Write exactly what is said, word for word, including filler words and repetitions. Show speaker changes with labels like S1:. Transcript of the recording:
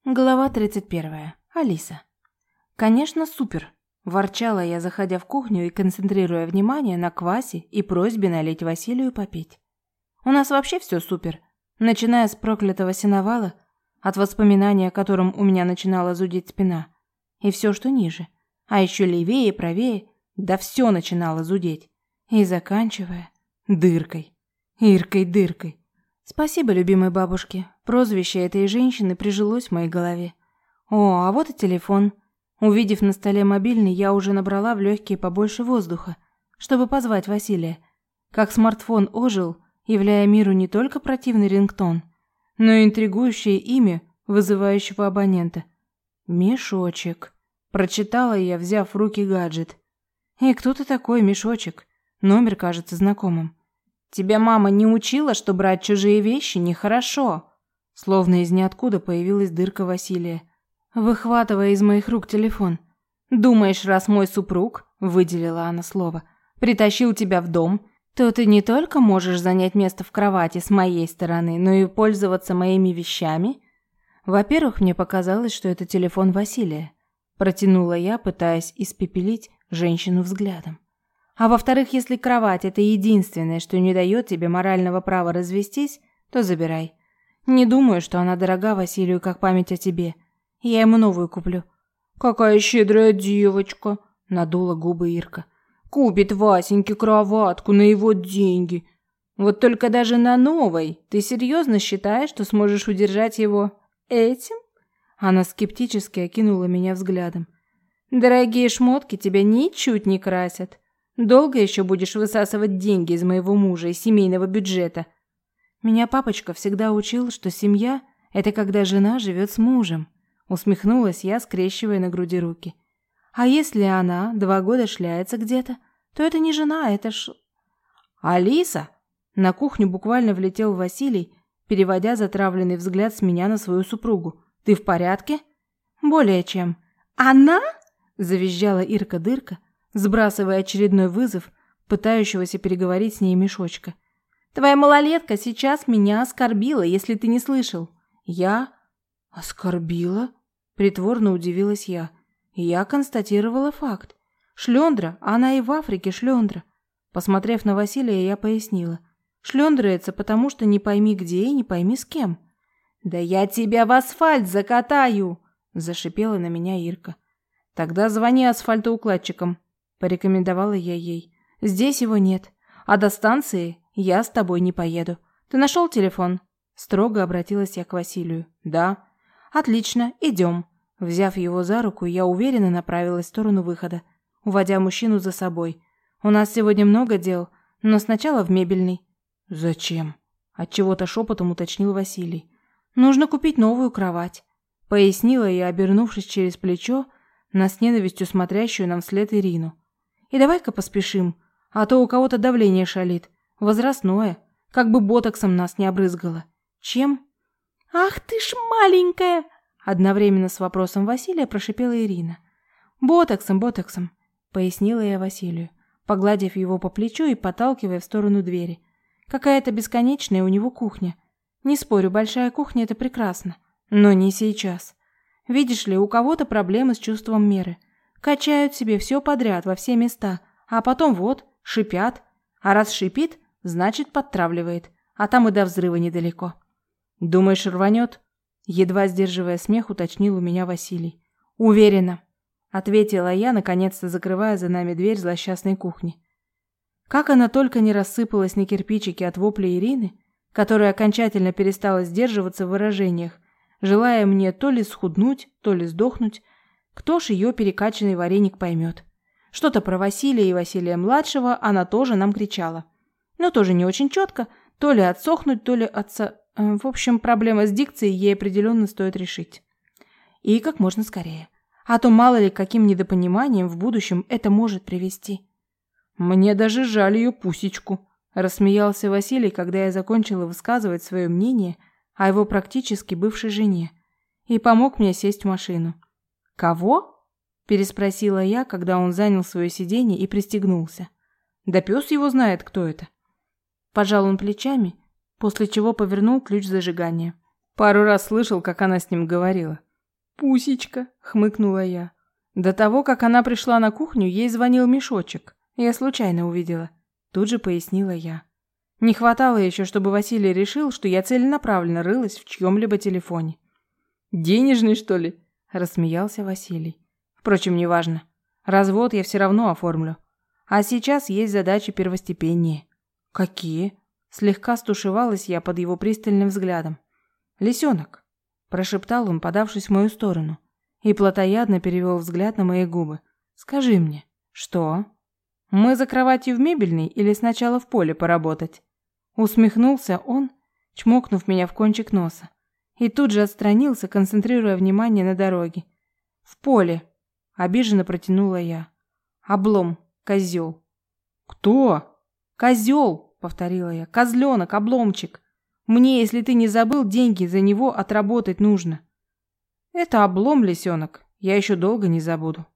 S1: Глава тридцать первая. Алиса. Конечно, супер. Ворчала я, заходя в кухню и концентрируя внимание на квасе и просьбе налить Василию попить. У нас вообще все супер. Начиная с проклятого сеновала, от воспоминания о котором у меня начинала зудеть спина, и все, что ниже. А еще левее и правее, да все начинало зудеть. И заканчивая дыркой. Иркой-дыркой. Спасибо, любимой бабушке. Прозвище этой женщины прижилось в моей голове. О, а вот и телефон. Увидев на столе мобильный, я уже набрала в легкие побольше воздуха, чтобы позвать Василия. Как смартфон ожил, являя миру не только противный рингтон, но и интригующее имя вызывающего абонента. «Мешочек», – прочитала я, взяв в руки гаджет. «И кто ты такой, Мешочек?» Номер кажется знакомым. «Тебя мама не учила, что брать чужие вещи нехорошо?» Словно из ниоткуда появилась дырка Василия, выхватывая из моих рук телефон. «Думаешь, раз мой супруг, — выделила она слово, — притащил тебя в дом, то ты не только можешь занять место в кровати с моей стороны, но и пользоваться моими вещами?» Во-первых, мне показалось, что это телефон Василия. Протянула я, пытаясь испепелить женщину взглядом. А во-вторых, если кровать – это единственное, что не дает тебе морального права развестись, то забирай. Не думаю, что она дорога Василию, как память о тебе. Я ему новую куплю». «Какая щедрая девочка!» – надула губы Ирка. «Купит Васеньке кроватку на его деньги. Вот только даже на новой. Ты серьезно считаешь, что сможешь удержать его этим?» Она скептически окинула меня взглядом. «Дорогие шмотки тебя ничуть не красят. Долго еще будешь высасывать деньги из моего мужа и семейного бюджета?» Меня папочка всегда учил, что семья – это когда жена живет с мужем. Усмехнулась я, скрещивая на груди руки. А если она два года шляется где-то, то это не жена, это ж... «Алиса!» На кухню буквально влетел Василий, переводя затравленный взгляд с меня на свою супругу. «Ты в порядке?» «Более чем». «Она?» – завизжала Ирка-дырка, сбрасывая очередной вызов, пытающегося переговорить с ней Мешочка. «Твоя малолетка сейчас меня оскорбила, если ты не слышал». «Я? Оскорбила?» Притворно удивилась я. Я констатировала факт. Шлёндра, она и в Африке шлёндра. Посмотрев на Василия, я пояснила. Шлёндрается, потому что не пойми где и не пойми с кем. «Да я тебя в асфальт закатаю!» Зашипела на меня Ирка. «Тогда звони асфальтоукладчикам», порекомендовала я ей. «Здесь его нет, а до станции я с тобой не поеду. Ты нашел телефон?» Строго обратилась я к Василию. «Да». «Отлично, идем». Взяв его за руку, я уверенно направилась в сторону выхода, уводя мужчину за собой. «У нас сегодня много дел, но сначала в мебельный». «Зачем?» Отчего-то шепотом уточнил Василий. «Нужно купить новую кровать», пояснила я, обернувшись через плечо на с ненавистью смотрящую нам вслед Ирину. «И давай-ка поспешим, а то у кого-то давление шалит. Возрастное, как бы ботоксом нас не обрызгало». «Чем?» «Ах ты ж маленькая!» Одновременно с вопросом Василия прошипела Ирина. «Ботоксом, ботоксом», пояснила я Василию, погладив его по плечу и подталкивая в сторону двери. «Какая-то бесконечная у него кухня. Не спорю, большая кухня – это прекрасно. Но не сейчас. Видишь ли, у кого-то проблемы с чувством меры. Качают себе все подряд во все места, а потом вот, шипят. А раз шипит, значит подтравливает, а там и до взрыва недалеко». «Думаешь, рванет?» Едва сдерживая смех, уточнил у меня Василий. «Уверена», ответила я, наконец-то закрывая за нами дверь злосчастной кухни. Как она только не рассыпалась на кирпичики от вопля Ирины, которая окончательно перестала сдерживаться в выражениях, желая мне то ли схуднуть, то ли сдохнуть. Кто ж ее перекачанный вареник поймет? Что-то про Василия и Василия-младшего она тоже нам кричала. Но тоже не очень четко, то ли отсохнуть, то ли отца... В общем, проблема с дикцией ей определенно стоит решить. И как можно скорее. А то мало ли каким недопониманием в будущем это может привести. «Мне даже жаль ее пусечку», – рассмеялся Василий, когда я закончила высказывать свое мнение о его практически бывшей жене, и помог мне сесть в машину. «Кого?» – переспросила я, когда он занял свое сиденье и пристегнулся. «Да пес его знает, кто это». Пожал он плечами, после чего повернул ключ зажигания. Пару раз слышал, как она с ним говорила. Пусечка, хмыкнула я. До того, как она пришла на кухню, ей звонил Мешочек. Я случайно увидела. Тут же пояснила я. Не хватало еще, чтобы Василий решил, что я целенаправленно рылась в чьем-либо телефоне. «Денежный, что ли?» – рассмеялся Василий. «Впрочем, неважно. Развод я все равно оформлю. А сейчас есть задачи первостепеннее». «Какие?» – слегка стушевалась я под его пристальным взглядом. «Лисенок», – прошептал он, подавшись в мою сторону, и плотоядно перевел взгляд на мои губы. «Скажи мне». «Что?» «Мы за кроватью в мебельной или сначала в поле поработать?» Усмехнулся он, чмокнув меня в кончик носа, и тут же отстранился, концентрируя внимание на дороге. «В поле», — обиженно протянула я. «Облом, козел». «Кто?» «Козел», — повторила я. «Козленок, обломчик. Мне, если ты не забыл, деньги за него отработать нужно». «Это облом, лисенок. Я еще долго не забуду».